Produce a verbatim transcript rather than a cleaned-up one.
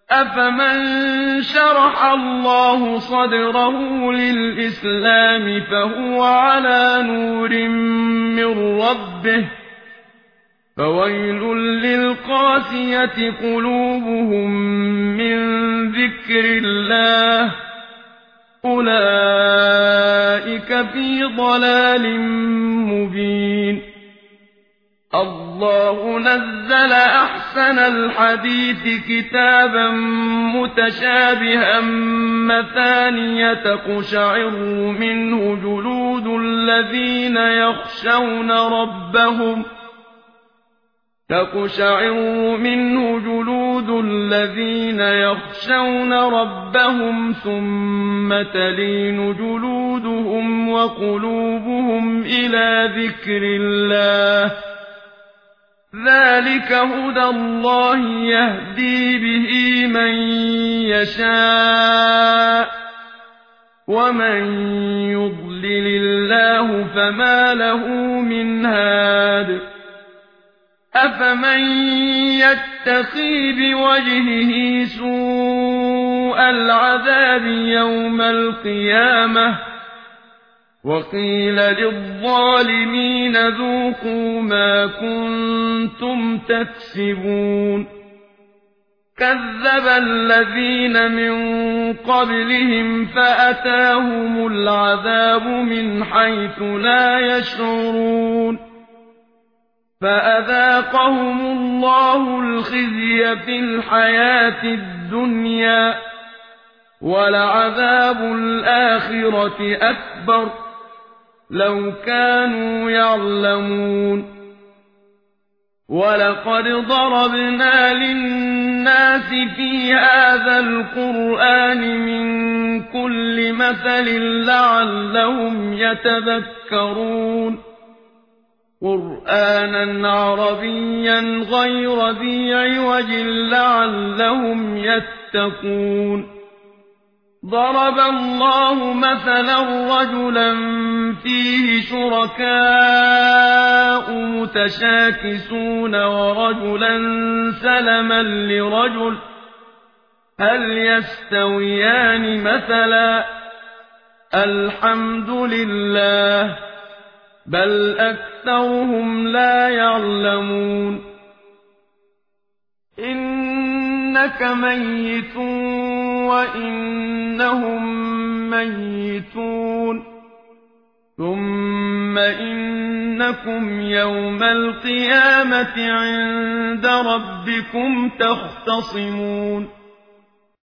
أفمن شرح الله صدره للإسلام فهو على نور من ربه فويل للقاسية قلوبهم من ذكر الله أولئك في ضلال مبين. الله نزل أحسن الحديث كتابا متشابها مثانية تقشعر منه جلود الذين يخشون ربهم تقشعر منه جلود الذين يخشون ربهم ثم تلين جلودهم وقلوبهم إلى ذكر الله ذلك هدى الله يهدي به من يشاء ومن يضلل الله فما له من هاد. أفمن يتقي بوجهه سوء العذاب يوم القيامة وقيل للظالمين ذوقوا ما كنتم تكسبون. كذب الذين من قبلهم فأتاهم العذاب من حيث لا يشعرون فأذاقهم الله الخزي في الحياة الدنيا ولعذاب الآخرة أكبر لو كانوا يعلمون. ولقد ضربنا للناس في هذا القرآن من كل مثل لعلهم يتذكرون قرآنا عربيا غير ذي عوج لعلهم يتقون. ضرب الله مثلا رجلا فيه شركاء متشاكسون ورجلا سلما لرجل هل يستويان مثلا الحمد لله بل أكثرهم لا يعلمون. إنك ميت وإنهم ميتون ثم إنكم يوم القيامة عند ربكم تختصمون.